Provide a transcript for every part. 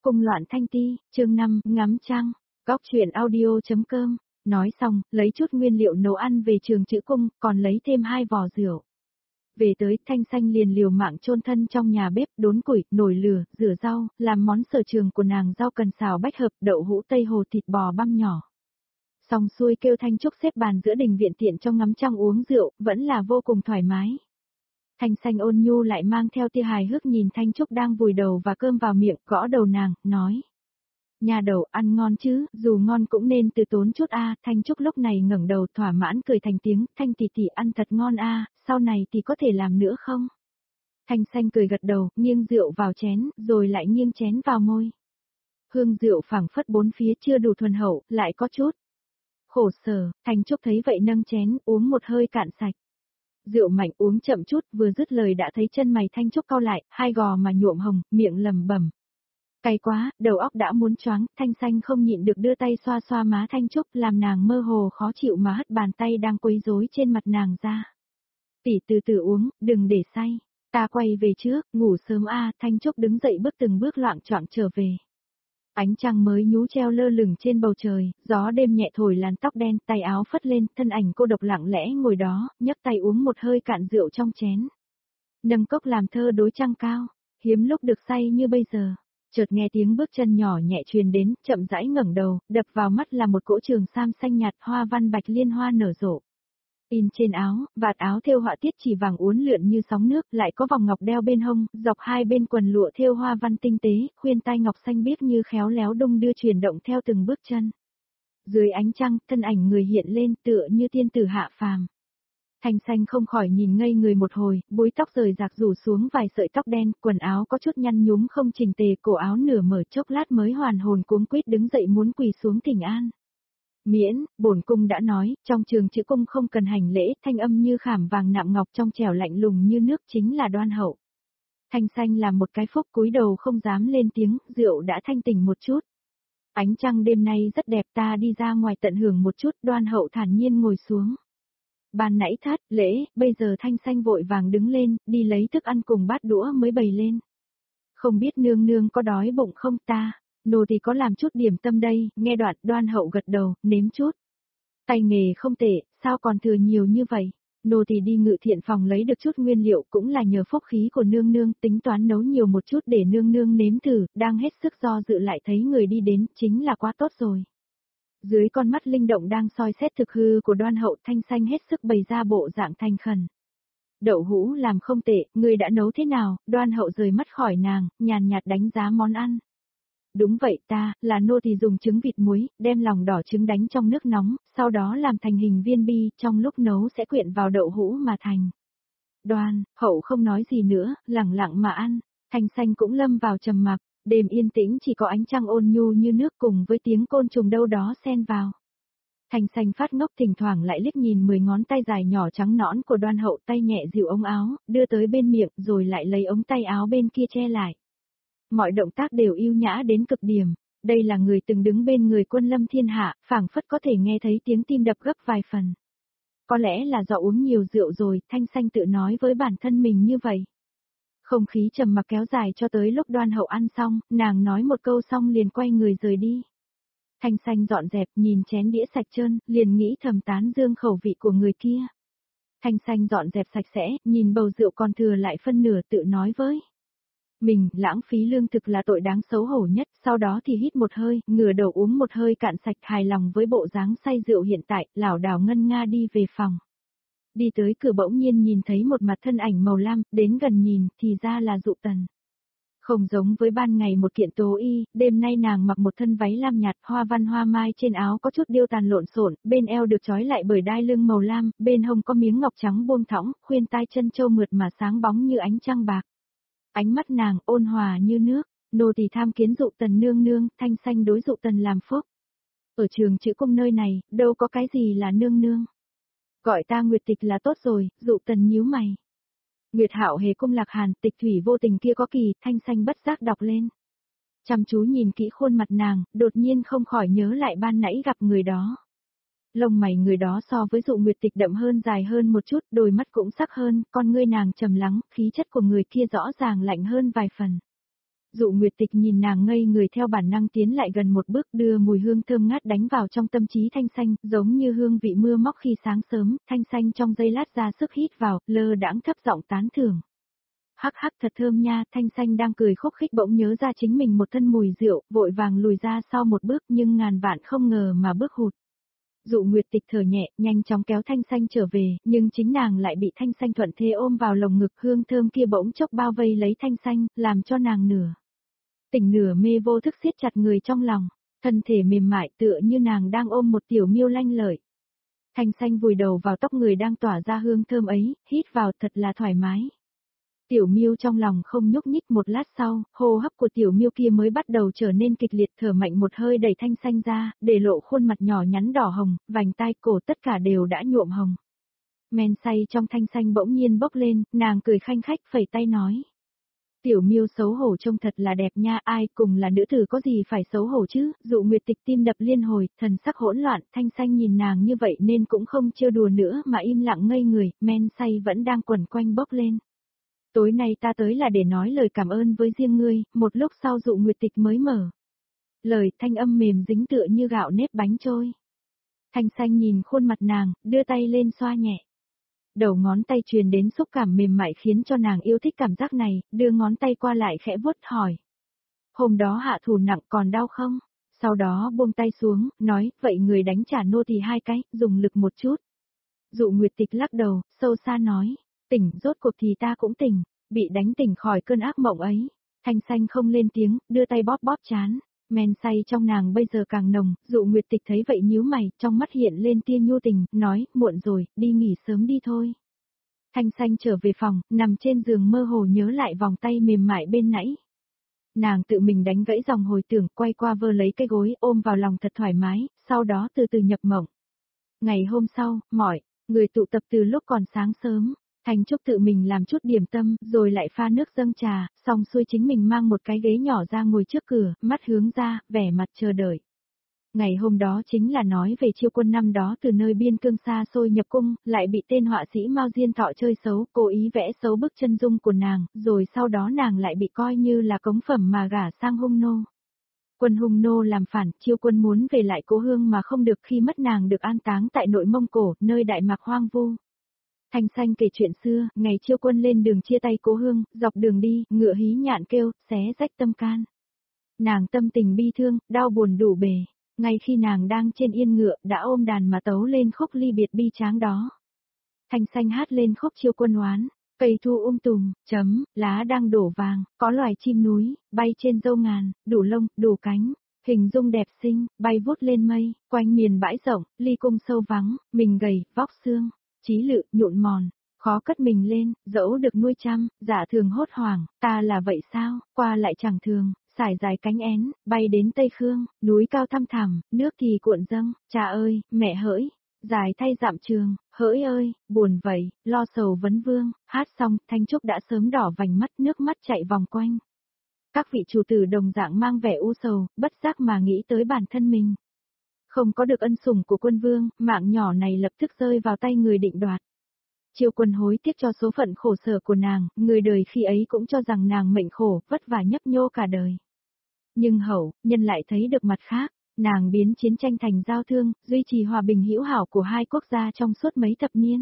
Cung loạn thanh ti, chương 5, ngắm trăng, góc truyện audio.com, nói xong, lấy chút nguyên liệu nấu ăn về trường chữ cung, còn lấy thêm 2 vò rượu. Về tới, Thanh Xanh liền liều mạng chôn thân trong nhà bếp, đốn củi, nồi lửa, rửa rau, làm món sở trường của nàng rau cần xào bách hợp, đậu hũ tây hồ thịt bò băm nhỏ. Xong xuôi kêu Thanh Trúc xếp bàn giữa đình viện tiện cho ngắm trăng uống rượu, vẫn là vô cùng thoải mái. Thanh Xanh ôn nhu lại mang theo tia hài hước nhìn Thanh Trúc đang vùi đầu và cơm vào miệng, gõ đầu nàng, nói. Nhà đầu ăn ngon chứ, dù ngon cũng nên từ tốn chút a. Thanh Trúc lúc này ngẩng đầu thỏa mãn cười thành tiếng, Thanh tỷ tỷ ăn thật ngon a, sau này thì có thể làm nữa không? Thanh Xanh cười gật đầu, nghiêng rượu vào chén, rồi lại nghiêng chén vào môi. Hương rượu phảng phất bốn phía chưa đủ thuần hậu, lại có chút khổ sở. Thanh Trúc thấy vậy nâng chén, uống một hơi cạn sạch. Rượu mạnh uống chậm chút, vừa dứt lời đã thấy chân mày Thanh Trúc cau lại, hai gò mà nhuộm hồng, miệng lẩm bẩm. Cay quá, đầu óc đã muốn choáng, Thanh Xanh không nhịn được đưa tay xoa xoa má Thanh Trúc, làm nàng mơ hồ khó chịu mà hất bàn tay đang quấy rối trên mặt nàng ra. Tỷ từ từ uống, đừng để say. Ta quay về trước, ngủ sớm a. Thanh Trúc đứng dậy bước từng bước loạng choạng trở về. Ánh trăng mới nhú treo lơ lửng trên bầu trời, gió đêm nhẹ thổi làn tóc đen, tay áo phất lên, thân ảnh cô độc lặng lẽ ngồi đó, nhấc tay uống một hơi cạn rượu trong chén. Nâng cốc làm thơ đối trăng cao, hiếm lúc được say như bây giờ. Chợt nghe tiếng bước chân nhỏ nhẹ truyền đến, chậm rãi ngẩng đầu, đập vào mắt là một cỗ trường sam xanh nhạt, hoa văn bạch liên hoa nở rộ. In trên áo, vạt áo thêu họa tiết chỉ vàng uốn lượn như sóng nước, lại có vòng ngọc đeo bên hông, dọc hai bên quần lụa thêu hoa văn tinh tế, khuyên tai ngọc xanh biếc như khéo léo đung đưa chuyển động theo từng bước chân. Dưới ánh trăng, thân ảnh người hiện lên tựa như tiên tử hạ phàm. Thanh Xanh không khỏi nhìn ngây người một hồi, búi tóc rời rạc rủ xuống vài sợi tóc đen, quần áo có chút nhăn nhúm không chỉnh tề, cổ áo nửa mở, chốc lát mới hoàn hồn cuống quýt đứng dậy muốn quỳ xuống thỉnh an. Miễn, bổn cung đã nói, trong trường chữ cung không cần hành lễ, thanh âm như khảm vàng nạm ngọc trong trẻo lạnh lùng như nước chính là đoan hậu. Thanh Xanh làm một cái phúc cúi đầu không dám lên tiếng, rượu đã thanh tỉnh một chút. Ánh trăng đêm nay rất đẹp, ta đi ra ngoài tận hưởng một chút, đoan hậu thản nhiên ngồi xuống. Ban nãy thất lễ, bây giờ Thanh Xanh vội vàng đứng lên, đi lấy thức ăn cùng bát đũa mới bày lên. Không biết nương nương có đói bụng không ta, nô thì có làm chút điểm tâm đây, nghe đoạn đoan hậu gật đầu, nếm chút. Tay nghề không tệ, sao còn thừa nhiều như vậy, nô thì đi ngự thiện phòng lấy được chút nguyên liệu cũng là nhờ phúc khí của nương nương, tính toán nấu nhiều một chút để nương nương nếm thử, đang hết sức do dự lại thấy người đi đến, chính là quá tốt rồi. Dưới con mắt linh động đang soi xét thực hư của đoan hậu, Thanh Xanh hết sức bày ra bộ dạng thành khẩn. Đậu hũ làm không tệ, người đã nấu thế nào? Đoan hậu rời mắt khỏi nàng, nhàn nhạt đánh giá món ăn. Đúng vậy ta, là nô thì dùng trứng vịt muối, đem lòng đỏ trứng đánh trong nước nóng, sau đó làm thành hình viên bi, trong lúc nấu sẽ quyện vào đậu hũ mà thành. Đoan hậu không nói gì nữa, lẳng lặng mà ăn. Thanh Xanh cũng lâm vào trầm mặc. Đêm yên tĩnh chỉ có ánh trăng ôn nhu như nước cùng với tiếng côn trùng đâu đó xen vào. Thanh Xanh phát ngốc thỉnh thoảng lại liếc nhìn 10 ngón tay dài nhỏ trắng nõn của đoan hậu, tay nhẹ dịu ống áo, đưa tới bên miệng rồi lại lấy ống tay áo bên kia che lại. Mọi động tác đều yêu nhã đến cực điểm, đây là người từng đứng bên người quân lâm thiên hạ, phảng phất có thể nghe thấy tiếng tim đập gấp vài phần. Có lẽ là do uống nhiều rượu rồi, Thanh Xanh tự nói với bản thân mình như vậy. Không khí trầm mặc kéo dài cho tới lúc đoan hậu ăn xong, nàng nói một câu xong liền quay người rời đi. Thanh Xanh dọn dẹp nhìn chén đĩa sạch trơn, liền nghĩ thầm tán dương khẩu vị của người kia. Thanh Xanh dọn dẹp sạch sẽ, nhìn bầu rượu còn thừa lại phân nửa tự nói với mình, lãng phí lương thực là tội đáng xấu hổ nhất, sau đó thì hít một hơi, ngửa đầu uống một hơi cạn sạch, hài lòng với bộ dáng say rượu hiện tại, lảo đảo ngân nga đi về phòng. Đi tới cửa bỗng nhiên nhìn thấy một mặt thân ảnh màu lam, đến gần nhìn, thì ra là Dụ Tần. Không giống với ban ngày một kiện tố y, đêm nay nàng mặc một thân váy lam nhạt, hoa văn hoa mai trên áo có chút điêu tàn lộn xộn, bên eo được trói lại bởi đai lưng màu lam, bên hông có miếng ngọc trắng buông thõng, khuyên tai chân châu mượt mà sáng bóng như ánh trăng bạc. Ánh mắt nàng ôn hòa như nước, nô tỳ tham kiến Dụ Tần nương nương, Thanh Xanh đối Dụ Tần làm phúc. Ở trường chữ cung nơi này, đâu có cái gì là nương nương. Gọi ta Nguyệt Tịch là tốt rồi, Dụ Tần nhíu mày. Nguyệt Hạo hề cung Lạc Hàn, Tịch thủy vô tình kia có kỳ, Thanh Xanh bất giác đọc lên. Chăm chú nhìn kỹ khuôn mặt nàng, đột nhiên không khỏi nhớ lại ban nãy gặp người đó. Lông mày người đó so với Dụ Nguyệt Tịch đậm hơn dài hơn một chút, đôi mắt cũng sắc hơn, con ngươi nàng trầm lắng, khí chất của người kia rõ ràng lạnh hơn vài phần. Dụ Nguyệt Tịch nhìn nàng ngây người theo bản năng tiến lại gần một bước đưa mùi hương thơm ngát đánh vào trong tâm trí Thanh Xanh, giống như hương vị mưa móc khi sáng sớm, Thanh Xanh trong giây lát ra sức hít vào, lơ đãng thấp giọng tán thưởng. Hắc hắc thật thơm nha, Thanh Xanh đang cười khúc khích bỗng nhớ ra chính mình một thân mùi rượu, vội vàng lùi ra sau một bước nhưng ngàn vạn không ngờ mà bước hụt. Dụ Nguyệt Tịch thở nhẹ, nhanh chóng kéo Thanh Xanh trở về, nhưng chính nàng lại bị Thanh Xanh thuận thế ôm vào lồng ngực, hương thơm kia bỗng chốc bao vây lấy Thanh Xanh, làm cho nàng nửa tỉnh nửa mê vô thức siết chặt người trong lòng, thân thể mềm mại tựa như nàng đang ôm một tiểu miêu lanh lợi. Thanh Xanh vùi đầu vào tóc người đang tỏa ra hương thơm ấy, hít vào thật là thoải mái. Tiểu miêu trong lòng không nhúc nhích, một lát sau, hô hấp của tiểu miêu kia mới bắt đầu trở nên kịch liệt, thở mạnh một hơi đẩy Thanh Xanh ra, để lộ khuôn mặt nhỏ nhắn đỏ hồng, vành tai cổ tất cả đều đã nhuộm hồng. Men say trong Thanh Xanh bỗng nhiên bốc lên, nàng cười khanh khách phẩy tay nói. Tiểu miêu xấu hổ trông thật là đẹp nha, ai cùng là nữ tử có gì phải xấu hổ chứ. Dụ Nguyệt Tịch tim đập liên hồi, thần sắc hỗn loạn, Thanh Xanh nhìn nàng như vậy nên cũng không trêu đùa nữa mà im lặng ngây người, men say vẫn đang quẩn quanh bốc lên. Tối nay ta tới là để nói lời cảm ơn với riêng ngươi, một lúc sau Dụ Nguyệt Tịch mới mở lời, thanh âm mềm dính tựa như gạo nếp bánh trôi. Thanh Xanh nhìn khuôn mặt nàng, đưa tay lên xoa nhẹ. Đầu ngón tay truyền đến xúc cảm mềm mại khiến cho nàng yêu thích cảm giác này, đưa ngón tay qua lại khẽ vuốt hỏi. Hôm đó hạ thủ nặng còn đau không? Sau đó buông tay xuống, nói, vậy người đánh trả nô tỳ hai cái, dùng lực một chút. Dụ Nguyệt Tịch lắc đầu, sâu xa nói, tỉnh, rốt cuộc thì ta cũng tỉnh, bị đánh tỉnh khỏi cơn ác mộng ấy. Thanh Xanh không lên tiếng, đưa tay bóp bóp trán. Men say trong nàng bây giờ càng nồng, Dụ Nguyệt Tịch thấy vậy nhíu mày, trong mắt hiện lên tia nhu tình, nói, muộn rồi, đi nghỉ sớm đi thôi. Thanh Xanh trở về phòng, nằm trên giường mơ hồ nhớ lại vòng tay mềm mại bên nãy. Nàng tự mình đánh gãy dòng hồi tưởng, quay qua vơ lấy cái gối, ôm vào lòng thật thoải mái, sau đó từ từ nhập mộng. Ngày hôm sau, mọi người tụ tập từ lúc còn sáng sớm. Thành Trúc tự mình làm chút điểm tâm, rồi lại pha nước dâng trà, xong xuôi chính mình mang một cái ghế nhỏ ra ngồi trước cửa, mắt hướng ra, vẻ mặt chờ đợi. Ngày hôm đó chính là nói về Chiêu Quân năm đó từ nơi biên cương xa xôi nhập cung, lại bị tên họa sĩ Mao Diên Thọ chơi xấu, cố ý vẽ xấu bức chân dung của nàng, rồi sau đó nàng lại bị coi như là cống phẩm mà gả sang hung nô. Quân hung nô làm phản, Chiêu Quân muốn về lại cố hương mà không được khi mất nàng được an táng tại nội Mông Cổ, nơi Đại Mạc hoang vu. Thanh Xanh kể chuyện xưa, ngày Chiêu Quân lên đường chia tay cố hương, dọc đường đi, ngựa hí nhạn kêu, xé rách tâm can. Nàng tâm tình bi thương, đau buồn đủ bề. Ngay khi nàng đang trên yên ngựa, đã ôm đàn mà tấu lên khúc ly biệt bi tráng đó. Thanh Xanh hát lên khúc Chiêu Quân oán, cây thu tùm, lá đang đổ vàng, có loài chim núi, bay trên dâu ngàn, đủ lông, đủ cánh, hình dung đẹp xinh, bay vút lên mây, quanh miền bãi rộng, ly cung sâu vắng, mình gầy, vóc xương, trí lự, nhụn mòn, khó cất mình lên, dẫu được nuôi chăm, giả thường hốt hoảng, ta là vậy sao, qua lại chẳng thường. Sải dài cánh én, bay đến Tây Khương, núi cao thăm thẳm, nước thì cuộn dâng, cha ơi, mẹ hỡi, dài thay dặm trường, hỡi ơi, buồn vậy, lo sầu vấn vương, hát xong, Thanh Trúc đã sớm đỏ vành mắt, nước mắt chạy vòng quanh. Các vị chủ tử đồng dạng mang vẻ u sầu, bất giác mà nghĩ tới bản thân mình. Không có được ân sủng của quân vương, mạng nhỏ này lập tức rơi vào tay người định đoạt. Chiêu Quân hối tiếc cho số phận khổ sở của nàng, người đời khi ấy cũng cho rằng nàng mệnh khổ, vất vả nhấp nhô cả đời. Nhưng hậu, nhân lại thấy được mặt khác, nàng biến chiến tranh thành giao thương, duy trì hòa bình hữu hảo của hai quốc gia trong suốt mấy thập niên.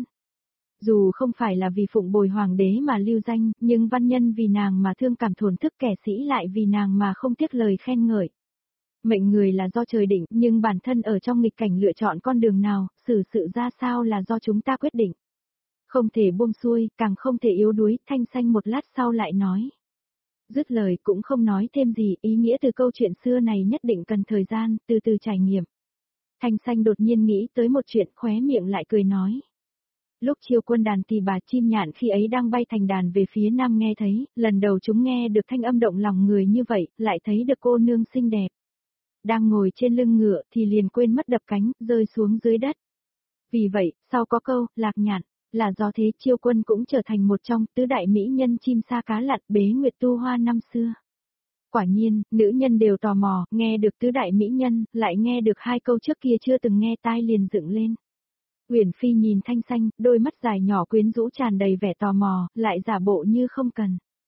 Dù không phải là vì phụng bồi hoàng đế mà lưu danh, nhưng văn nhân vì nàng mà thương cảm thổn thức, kẻ sĩ lại vì nàng mà không tiếc lời khen ngợi. Mệnh người là do trời định, nhưng bản thân ở trong nghịch cảnh lựa chọn con đường nào, xử sự ra sao là do chúng ta quyết định. Không thể buông xuôi, càng không thể yếu đuối, Thanh Xanh một lát sau lại nói. Dứt lời cũng không nói thêm gì, ý nghĩa từ câu chuyện xưa này nhất định cần thời gian, từ từ trải nghiệm. Thanh Xanh đột nhiên nghĩ tới một chuyện, khóe miệng lại cười nói. Lúc Chiêu Quân đàn thì bà chim nhạn khi ấy đang bay thành đàn về phía nam nghe thấy, lần đầu chúng nghe được thanh âm động lòng người như vậy, lại thấy được cô nương xinh đẹp. Đang ngồi trên lưng ngựa thì liền quên mất đập cánh, rơi xuống dưới đất. Vì vậy, sau có câu, lạc nhạn. Là do thế Chiêu Quân cũng trở thành một trong tứ đại mỹ nhân chim sa cá lặn bế nguyệt tu hoa năm xưa. Quả nhiên, nữ nhân đều tò mò, nghe được tứ đại mỹ nhân, lại nghe được hai câu trước kia chưa từng nghe tai liền dựng lên. Uyển Phi nhìn Thanh Xanh, đôi mắt dài nhỏ quyến rũ tràn đầy vẻ tò mò, lại giả bộ như không cần.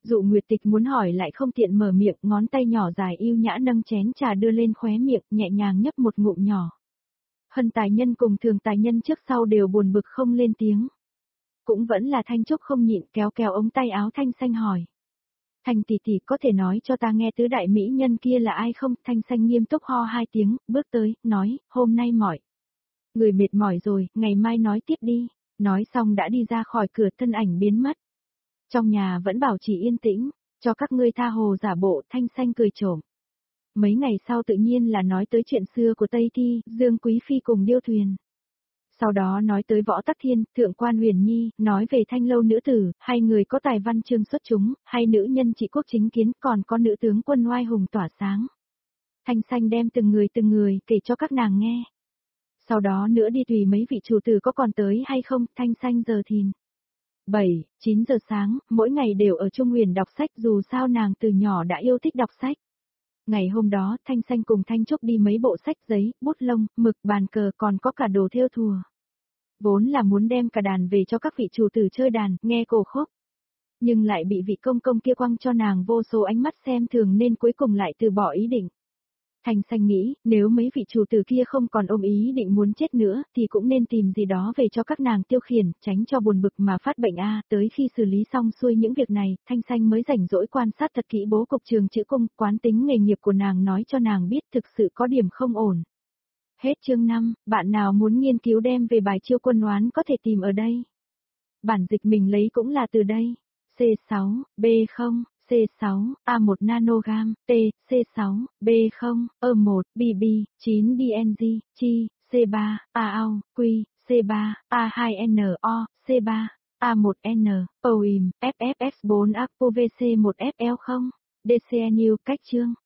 Dụ Nguyệt Tịch muốn hỏi lại không tiện mở miệng, ngón tay nhỏ dài yêu nhã nâng chén trà đưa lên khóe miệng, nhẹ nhàng nhấp một ngụm nhỏ. Hân tài nhân cùng Thường tài nhân trước sau đều buồn bực không lên tiếng. Cũng vẫn là Thanh Trúc không nhịn, kéo kéo ống tay áo Thanh Xanh hỏi. Thanh tỷ tỷ có thể nói cho ta nghe tứ đại mỹ nhân kia là ai không? Thanh Xanh nghiêm túc ho hai tiếng, bước tới, nói, hôm nay mỏi. Người mệt mỏi rồi, ngày mai nói tiếp đi. Nói xong đã đi ra khỏi cửa, thân ảnh biến mất. Trong nhà vẫn bảo trì yên tĩnh, cho các ngươi tha hồ giả bộ. Thanh Xanh cười trộm. Mấy ngày sau tự nhiên là nói tới chuyện xưa của Tây Thi, Dương Quý Phi cùng Điêu Thuyền. Sau đó nói tới Võ Tắc Thiên, Thượng quan Huyền Nhi, nói về Thanh Lâu nữ tử, hay người có tài văn chương xuất chúng, hay nữ nhân trị quốc chính kiến, còn có nữ tướng quân oai hùng tỏa sáng. Thanh Xanh đem từng người kể cho các nàng nghe. Sau đó nữa đi tùy mấy vị chủ tử có còn tới hay không. Thanh Xanh giờ thìn 7, 9 giờ sáng, mỗi ngày đều ở Trung Huyền đọc sách, dù sao nàng từ nhỏ đã yêu thích đọc sách. Ngày hôm đó, Thanh Xanh cùng Thanh Trúc đi mấy bộ sách giấy, bút lông, mực, bàn cờ, còn có cả đồ thêu thùa. Vốn là muốn đem cả đàn về cho các vị chủ tử chơi đàn, nghe cổ khúc. Nhưng lại bị vị công công kia quăng cho nàng vô số ánh mắt xem thường nên cuối cùng lại từ bỏ ý định. Thanh Xanh nghĩ, nếu mấy vị chủ tử kia không còn ôm ý định muốn chết nữa, thì cũng nên tìm gì đó về cho các nàng tiêu khiển, tránh cho buồn bực mà phát bệnh tới khi xử lý xong xuôi những việc này, Thanh Xanh mới rảnh rỗi quan sát thật kỹ bố cục Trường Chữ Cung, quán tính nghề nghiệp của nàng nói cho nàng biết thực sự có điểm không ổn. Hết chương 5, bạn nào muốn nghiên cứu đem về bài chiêu quân oán có thể tìm ở đây. Bản dịch mình lấy cũng là từ đây. C6, B0, C6, A1 nanogam, T, C6, B0, E1, BB, 9 DNG, Chi, C3, AAU, Q, C3, A2NO, C3, A1N, OIM, FFX4 APOVC1FL0, DCNU cách chương.